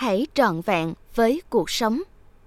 Hãy trọn vẹn với cuộc sống.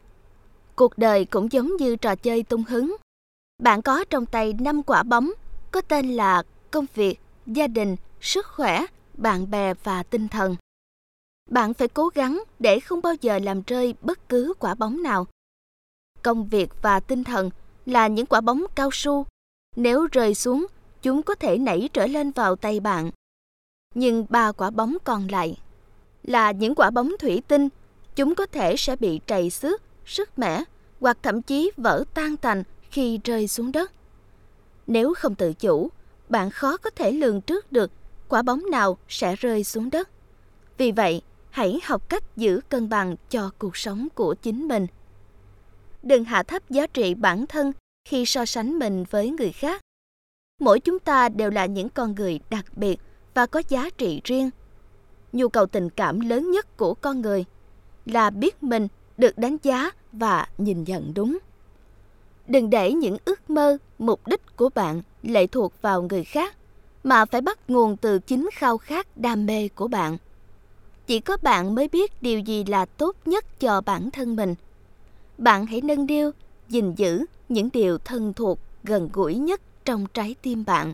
Cuộc đời cũng giống như trò chơi tung hứng. Bạn có trong tay 5 quả bóng, có tên là công việc, gia đình, sức khỏe, bạn bè và tinh thần. Bạn phải cố gắng để không bao giờ làm rơi bất cứ quả bóng nào. Công việc và tinh thần là những quả bóng cao su. Nếu rơi xuống, chúng có thể nảy trở lên vào tay bạn. Nhưng 3 quả bóng còn lại là những quả bóng thủy tinh. Chúng có thể sẽ bị trầy xước, sứt mẻ hoặc thậm chí vỡ tan tành khi rơi xuống đất. Nếu không tự chủ, bạn khó có thể lường trước được quả bóng nào sẽ rơi xuống đất. Vì vậy, hãy học cách giữ cân bằng cho cuộc sống của chính mình. Đừng hạ thấp giá trị bản thân khi so sánh mình với người khác. Mỗi chúng ta đều là những con người đặc biệt và có giá trị riêng. Nhu cầu tình cảm lớn nhất của con người là biết mình được đánh giá và nhìn nhận đúng. Đừng để những ước mơ, mục đích của bạn lệ thuộc vào người khác, mà phải bắt nguồn từ chính khao khát đam mê của bạn. Chỉ có bạn mới biết điều gì là tốt nhất cho bản thân mình. Bạn hãy nâng niu, gìn giữ những điều thân thuộc, gần gũi nhất trong trái tim bạn.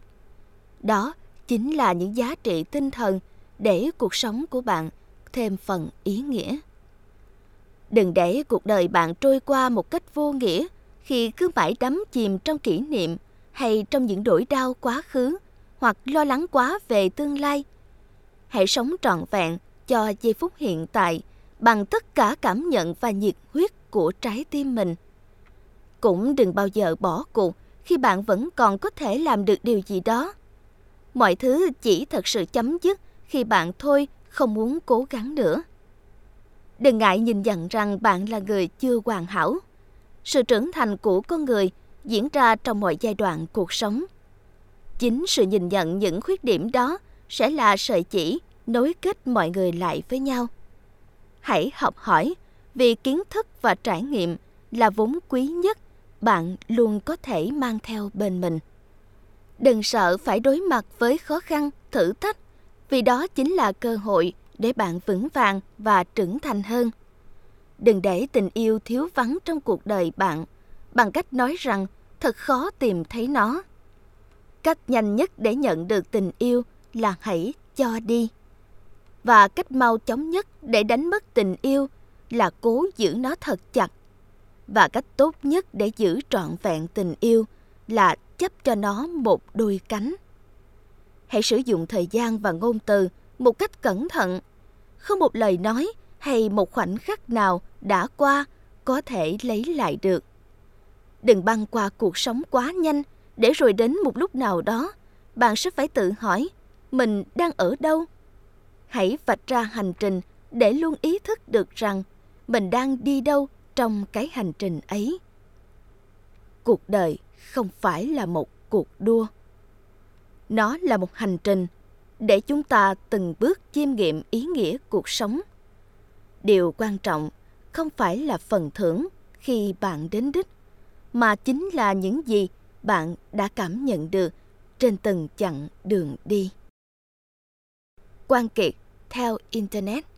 Đó chính là những giá trị tinh thần để cuộc sống của bạn thêm phần ý nghĩa. Đừng để cuộc đời bạn trôi qua một cách vô nghĩa khi cứ mãi đắm chìm trong kỷ niệm hay trong những nỗi đau quá khứ hoặc lo lắng quá về tương lai. Hãy sống trọn vẹn cho giây phút hiện tại bằng tất cả cảm nhận và nhiệt huyết của trái tim mình. Cũng đừng bao giờ bỏ cuộc khi bạn vẫn còn có thể làm được điều gì đó. Mọi thứ chỉ thật sự chấm dứt khi bạn thôi không muốn cố gắng nữa. Đừng ngại nhìn nhận rằng bạn là người chưa hoàn hảo. Sự trưởng thành của con người diễn ra trong mọi giai đoạn cuộc sống. Chính sự nhìn nhận những khuyết điểm đó sẽ là sợi chỉ nối kết mọi người lại với nhau. Hãy học hỏi, vì kiến thức và trải nghiệm là vốn quý nhất bạn luôn có thể mang theo bên mình. Đừng sợ phải đối mặt với khó khăn, thử thách, vì đó chính là cơ hội để bạn vững vàng và trưởng thành hơn. Đừng để tình yêu thiếu vắng trong cuộc đời bạn bằng cách nói rằng thật khó tìm thấy nó. Cách nhanh nhất để nhận được tình yêu là hãy cho đi. Và cách mau chóng nhất để đánh mất tình yêu là cố giữ nó thật chặt. Và cách tốt nhất để giữ trọn vẹn tình yêu là chấp cho nó một đôi cánh. Hãy sử dụng thời gian và ngôn từ một cách cẩn thận. Không một lời nói hay một khoảnh khắc nào đã qua có thể lấy lại được. Đừng băng qua cuộc sống quá nhanh, để rồi đến một lúc nào đó, bạn sẽ phải tự hỏi, mình đang ở đâu? Hãy vạch ra hành trình để luôn ý thức được rằng mình đang đi đâu trong cái hành trình ấy. Cuộc đời không phải là một cuộc đua. Nó là một hành trình để chúng ta từng bước chiêm nghiệm ý nghĩa cuộc sống. Điều quan trọng không phải là phần thưởng khi bạn đến đích, mà chính là những gì bạn đã cảm nhận được trên từng chặng đường đi. Quang Kiệt theo Internet.